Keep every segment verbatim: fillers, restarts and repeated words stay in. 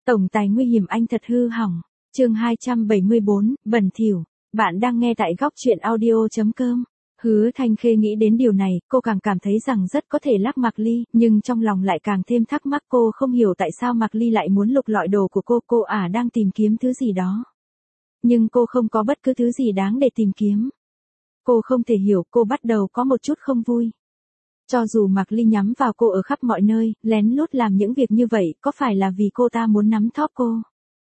Tổng tài nguy hiểm anh thật hư hỏng. Chương hai trăm bảy mươi bốn, bẩn thỉu. Bạn đang nghe tại góc truyện audio chấm com. Hứa Thanh Khê nghĩ đến điều này, cô càng cảm thấy rằng rất có thể lắc Mạc Ly, nhưng trong lòng lại càng thêm thắc mắc, cô không hiểu tại sao Mạc Ly lại muốn lục lọi đồ của cô, cô à đang tìm kiếm thứ gì đó. Nhưng cô không có bất cứ thứ gì đáng để tìm kiếm. Cô không thể hiểu, cô bắt đầu có một chút không vui. Cho dù Mạc Ly nhắm vào cô ở khắp mọi nơi, lén lút làm những việc như vậy, có phải là vì cô ta muốn nắm thóp cô?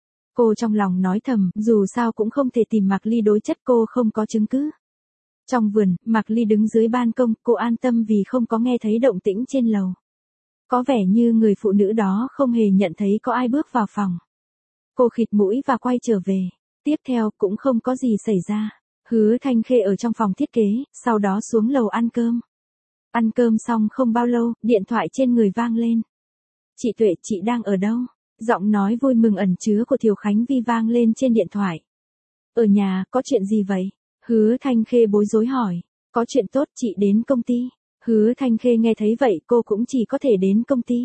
Cô trong lòng nói thầm, dù sao cũng không thể tìm Mạc Ly đối chất, cô không có chứng cứ. Trong vườn, Mạc Ly đứng dưới ban công, cô an tâm vì không có nghe thấy động tĩnh trên lầu. Có vẻ như người phụ nữ đó không hề nhận thấy có ai bước vào phòng. Cô khịt mũi và quay trở về. Tiếp theo, cũng không có gì xảy ra. Hứa Thanh Khê ở trong phòng thiết kế, sau đó xuống lầu ăn cơm. Ăn cơm xong không bao lâu, điện thoại trên người vang lên. Chị Tuệ, chị đang ở đâu? Giọng nói vui mừng ẩn chứa của Thiều Khánh Vi vang lên trên điện thoại. Ở nhà, có chuyện gì vậy? Hứa Thanh Khê bối rối hỏi. Có chuyện tốt, chị đến công ty. Hứa Thanh Khê nghe thấy vậy, cô cũng chỉ có thể đến công ty.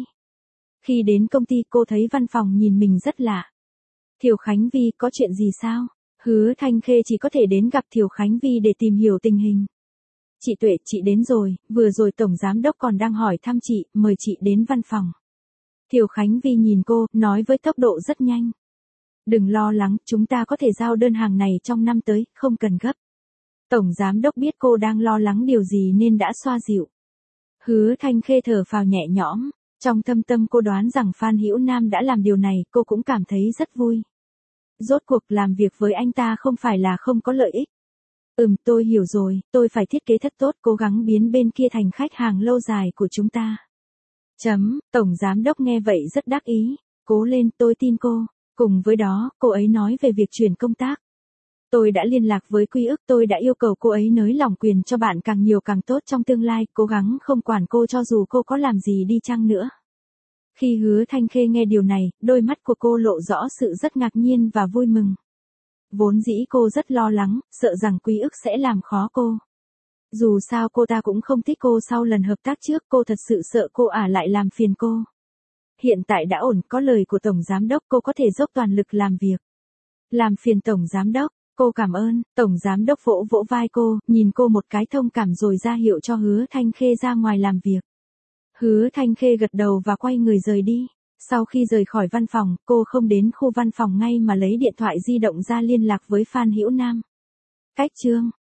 Khi đến công ty, cô thấy văn phòng nhìn mình rất lạ. Thiều Khánh Vi, có chuyện gì sao? Hứa Thanh Khê chỉ có thể đến gặp Thiều Khánh Vi để tìm hiểu tình hình. Chị Tuệ, chị đến rồi, vừa rồi Tổng Giám Đốc còn đang hỏi thăm chị, mời chị đến văn phòng. Thiều Khánh Vi nhìn cô, nói với tốc độ rất nhanh. Đừng lo lắng, chúng ta có thể giao đơn hàng này trong năm tới, không cần gấp. Tổng Giám Đốc biết cô đang lo lắng điều gì nên đã xoa dịu. Hứa Thanh Khê thở phào nhẹ nhõm, trong thâm tâm cô đoán rằng Phan Hữu Nam đã làm điều này, cô cũng cảm thấy rất vui. Rốt cuộc làm việc với anh ta không phải là không có lợi ích. Ừm, tôi hiểu rồi, tôi phải thiết kế thật tốt, cố gắng biến bên kia thành khách hàng lâu dài của chúng ta. Chấm, Tổng Giám Đốc nghe vậy rất đắc ý, cố lên, tôi tin cô. Cùng với đó, cô ấy nói về việc chuyển công tác. Tôi đã liên lạc với Quy ức, tôi đã yêu cầu cô ấy nới lỏng quyền cho bạn càng nhiều càng tốt trong tương lai, cố gắng không quản cô cho dù cô có làm gì đi chăng nữa. Khi Hứa Thanh Khê nghe điều này, đôi mắt của cô lộ rõ sự rất ngạc nhiên và vui mừng. Vốn dĩ cô rất lo lắng, sợ rằng Quy ức sẽ làm khó cô. Dù sao cô ta cũng không thích cô sau lần hợp tác trước, cô thật sự sợ cô ả lại làm phiền cô. Hiện tại đã ổn, có lời của Tổng Giám Đốc, cô có thể dốc toàn lực làm việc. Làm phiền Tổng Giám Đốc, cô cảm ơn. Tổng Giám Đốc vỗ vỗ vai cô, nhìn cô một cái thông cảm rồi ra hiệu cho Hứa Thanh Khê ra ngoài làm việc. Hứa Thanh Khê gật đầu và quay người rời đi. Sau khi rời khỏi văn phòng, cô không đến khu văn phòng ngay mà lấy điện thoại di động ra liên lạc với Phan Hữu Nam. Cách chương